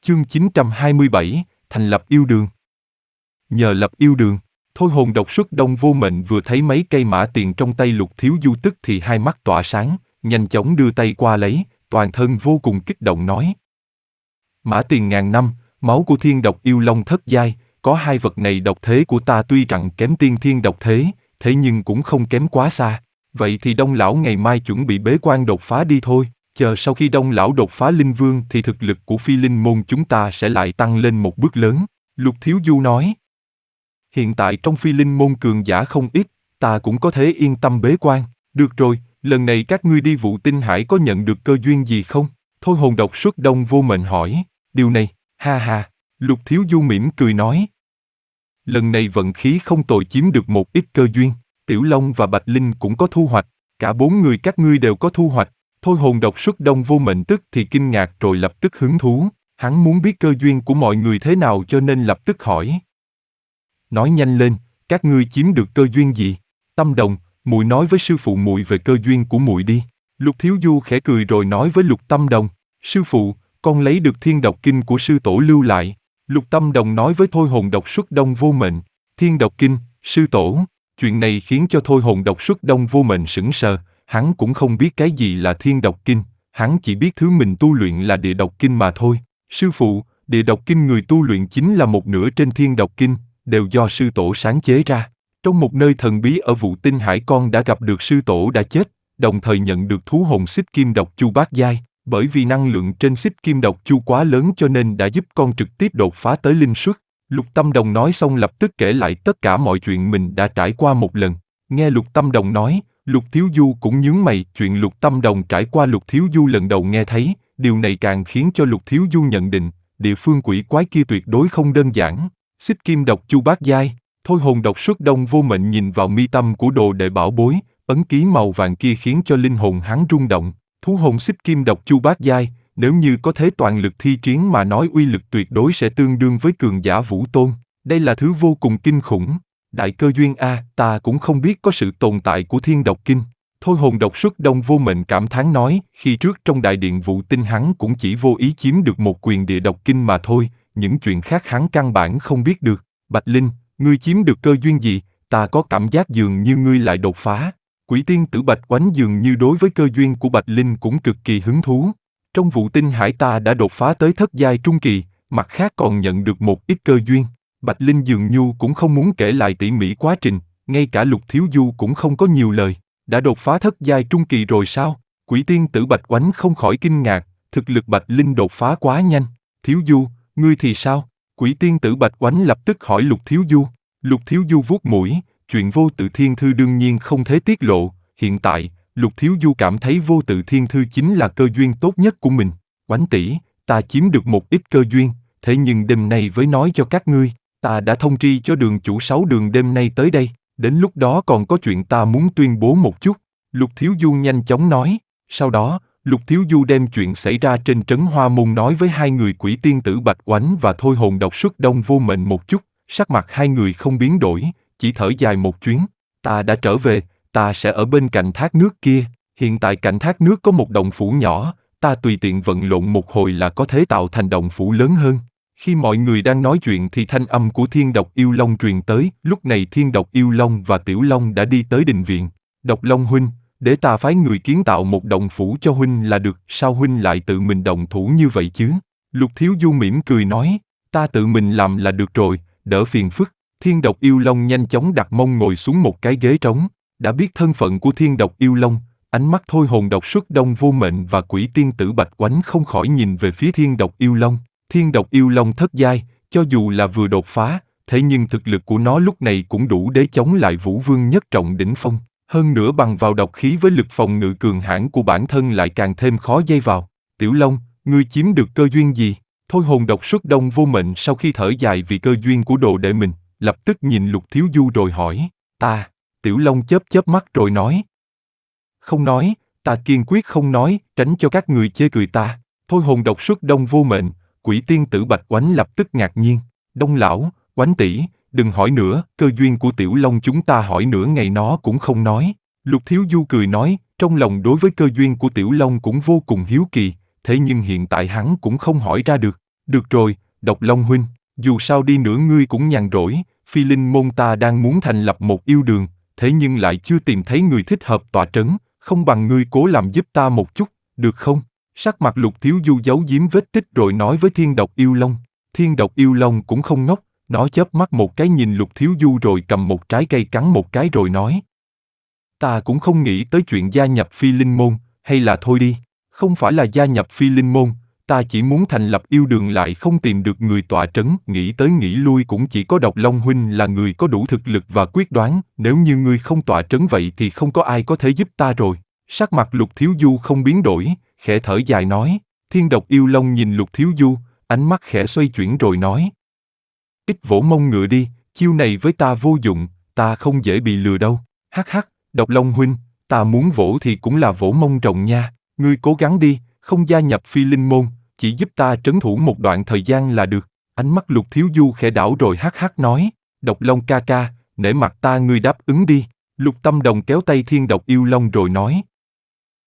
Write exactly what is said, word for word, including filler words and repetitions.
Chương chín trăm hai mươi bảy, thành lập yêu đường. Nhờ lập yêu đường, Thôi Hồn độc xuất Đông Vô Mệnh vừa thấy mấy cây mã tiền trong tay Lục Thiếu Du tức thì hai mắt tỏa sáng, nhanh chóng đưa tay qua lấy, toàn thân vô cùng kích động nói. Mã tiền ngàn năm, máu của thiên độc yêu long thất giai, có hai vật này độc thế của ta tuy rằng kém tiên thiên độc thế, thế nhưng cũng không kém quá xa. Vậy thì Đông lão ngày mai chuẩn bị bế quan đột phá đi thôi, chờ sau khi Đông lão đột phá linh vương thì thực lực của phi linh môn chúng ta sẽ lại tăng lên một bước lớn, Lục Thiếu Du nói. Hiện tại trong phi linh môn cường giả không ít, ta cũng có thể yên tâm bế quan. Được rồi, lần này các ngươi đi Vụ Tinh Hải có nhận được cơ duyên gì không? Thôi Hồn độc xuất Đông Vô Mệnh hỏi. Điều này, ha ha, Lục Thiếu Du mỉm cười nói. Lần này vận khí không tồi, chiếm được một ít cơ duyên, Tiểu Long và Bạch Linh cũng có thu hoạch, cả bốn người các ngươi đều có thu hoạch. Thôi Hồn độc xuất Đông Vô Mệnh tức thì kinh ngạc rồi lập tức hứng thú, hắn muốn biết cơ duyên của mọi người thế nào cho nên lập tức hỏi. Nói nhanh lên, các ngươi chiếm được cơ duyên gì? Tâm Đồng, muội nói với sư phụ muội về cơ duyên của muội đi. Lục Thiếu Du khẽ cười rồi nói với Lục Tâm Đồng, sư phụ, con lấy được thiên độc kinh của sư tổ lưu lại. Lục Tâm Đồng nói với Thôi Hồn độc xuất Đông Vô Mệnh, thiên độc kinh, sư tổ. Chuyện này khiến cho Thôi Hồn độc xuất Đông Vô Mệnh sững sờ, hắn cũng không biết cái gì là thiên độc kinh, hắn chỉ biết thứ mình tu luyện là địa độc kinh mà thôi. Sư phụ, địa độc kinh người tu luyện chính là một nửa trên thiên độc kinh, đều do sư tổ sáng chế ra. Trong một nơi thần bí ở Vụ Tinh Hải con đã gặp được sư tổ đã chết, đồng thời nhận được thú hồn xích kim độc chu bát giai, bởi vì năng lượng trên xích kim độc chu quá lớn cho nên đã giúp con trực tiếp đột phá tới linh xuất. Lục Tâm Đồng nói xong lập tức kể lại tất cả mọi chuyện mình đã trải qua một lần. Nghe Lục Tâm Đồng nói, Lục Thiếu Du cũng nhướng mày, chuyện Lục Tâm Đồng trải qua Lục Thiếu Du lần đầu nghe thấy, điều này càng khiến cho Lục Thiếu Du nhận định, địa phương quỷ quái kia tuyệt đối không đơn giản. Xích kim độc chu bát giai, Thôi Hồn độc xuất Đông Vô Mệnh nhìn vào mi tâm của đồ đệ bảo bối, ấn ký màu vàng kia khiến cho linh hồn hắn rung động. Thú hồn xích kim độc chu bát giai, nếu như có thế toàn lực thi triển mà nói uy lực tuyệt đối sẽ tương đương với cường giả vũ tôn. Đây là thứ vô cùng kinh khủng. Đại cơ duyên a, ta cũng không biết có sự tồn tại của thiên độc kinh. Thôi Hồn độc xuất Đông Vô Mệnh cảm thán nói, khi trước trong đại điện Vụ Tinh hắn cũng chỉ vô ý chiếm được một quyền địa độc kinh mà thôi, những chuyện khác hắn căn bản không biết được. Bạch Linh, ngươi chiếm được cơ duyên gì? Ta có cảm giác dường như ngươi lại đột phá. Quỷ tiên tử Bạch Oánh dường như đối với cơ duyên của Bạch Linh cũng cực kỳ hứng thú. Trong Vụ Tinh Hải ta đã đột phá tới thất giai trung kỳ, mặt khác còn nhận được một ít cơ duyên. Bạch Linh dường như cũng không muốn kể lại tỉ mỉ quá trình, ngay cả Lục Thiếu Du cũng không có nhiều lời. Đã đột phá thất giai trung kỳ rồi sao? Quỷ tiên tử Bạch Oánh không khỏi kinh ngạc, thực lực Bạch Linh đột phá quá nhanh. Thiếu Du, ngươi thì sao? Quỷ tiên tử Bạch Oánh lập tức hỏi Lục Thiếu Du. Lục Thiếu Du vuốt mũi, chuyện vô tự thiên thư đương nhiên không thể tiết lộ. Hiện tại, Lục Thiếu Du cảm thấy vô tự thiên thư chính là cơ duyên tốt nhất của mình. Oánh tỷ, ta chiếm được một ít cơ duyên, thế nhưng đêm nay với nói cho các ngươi, ta đã thông tri cho đường chủ sáu đường đêm nay tới đây, đến lúc đó còn có chuyện ta muốn tuyên bố một chút. Lục Thiếu Du nhanh chóng nói, sau đó, Lục Thiếu Du đem chuyện xảy ra trên trấn Hoa Môn nói với hai người Quỷ tiên tử Bạch Oánh và Thôi Hồn độc xuất Đông Vô Mệnh một chút, sắc mặt hai người không biến đổi, chỉ thở dài một chuyến. Ta đã trở về, ta sẽ ở bên cạnh thác nước kia, hiện tại cạnh thác nước có một động phủ nhỏ, ta tùy tiện vận lộn một hồi là có thể tạo thành động phủ lớn hơn. Khi mọi người đang nói chuyện thì thanh âm của Thiên độc yêu long truyền tới, lúc này Thiên độc yêu long và Tiểu Long đã đi tới đình viện. Độc Long huynh, để ta phái người kiến tạo một động phủ cho huynh là được, sao huynh lại tự mình động thủ như vậy chứ? Lục Thiếu Du mỉm cười nói, ta tự mình làm là được rồi, đỡ phiền phức. Thiên độc yêu long nhanh chóng đặt mông ngồi xuống một cái ghế trống, đã biết thân phận của Thiên độc yêu long, ánh mắt Thôi Hồn độc xuất Đông Vô Mệnh và Quỷ tiên tử Bạch Oánh không khỏi nhìn về phía Thiên độc yêu long. Thiên độc yêu long thất giai, cho dù là vừa đột phá, thế nhưng thực lực của nó lúc này cũng đủ để chống lại Vũ Vương nhất trọng đỉnh phong. Hơn nữa bằng vào độc khí với lực phòng ngự cường hãn của bản thân lại càng thêm khó dây vào. Tiểu Long, ngươi chiếm được cơ duyên gì? Thôi Hồn độc xuất Đông Vô Mệnh sau khi thở dài vì cơ duyên của đồ đệ mình, lập tức nhìn Lục Thiếu Du rồi hỏi, ta, Tiểu Long chớp chớp mắt rồi nói. Không nói, ta kiên quyết không nói, tránh cho các người chê cười ta. Thôi Hồn độc xuất Đông Vô Mệnh, Quỷ tiên tử Bạch Oánh lập tức ngạc nhiên. Đông lão, Oánh tỷ, đừng hỏi nữa, cơ duyên của Tiểu Long chúng ta hỏi nửa ngày nó cũng không nói. Lục Thiếu Du cười nói, trong lòng đối với cơ duyên của Tiểu Long cũng vô cùng hiếu kỳ, thế nhưng hiện tại hắn cũng không hỏi ra được. Được rồi, Độc Long huynh, dù sao đi nữa ngươi cũng nhàn rỗi, Phi Linh môn ta đang muốn thành lập một yêu đường, thế nhưng lại chưa tìm thấy người thích hợp tọa trấn, không bằng ngươi cố làm giúp ta một chút, được không? Sắc mặt Lục Thiếu Du giấu giếm vết tích rồi nói với Thiên Độc Yêu Long. Thiên Độc Yêu Long cũng không ngốc, nó chớp mắt một cái nhìn Lục Thiếu Du rồi cầm một trái cây cắn một cái rồi nói. Ta cũng không nghĩ tới chuyện gia nhập Phi Linh môn, hay là thôi đi, không phải là gia nhập Phi Linh môn, ta chỉ muốn thành lập yêu đường lại không tìm được người tọa trấn, nghĩ tới nghĩ lui cũng chỉ có Độc Long huynh là người có đủ thực lực và quyết đoán, nếu như ngươi không tọa trấn vậy thì không có ai có thể giúp ta rồi. Sắc mặt Lục Thiếu Du không biến đổi, khẽ thở dài nói. Thiên Độc Yêu Long nhìn Lục Thiếu Du, ánh mắt khẽ xoay chuyển rồi nói. Ít vỗ mông ngựa đi, chiêu này với ta vô dụng, ta không dễ bị lừa đâu. Hắc hắc, Độc Long huynh, ta muốn vỗ thì cũng là vỗ mông rồng nha, ngươi cố gắng đi, không gia nhập Phi Linh môn, chỉ giúp ta trấn thủ một đoạn thời gian là được. Ánh mắt Lục Thiếu Du khẽ đảo rồi hắc hắc nói, Độc Long ca ca, nể mặt ta ngươi đáp ứng đi. Lục Tâm Đồng kéo tay Thiên Độc Yêu Long rồi nói.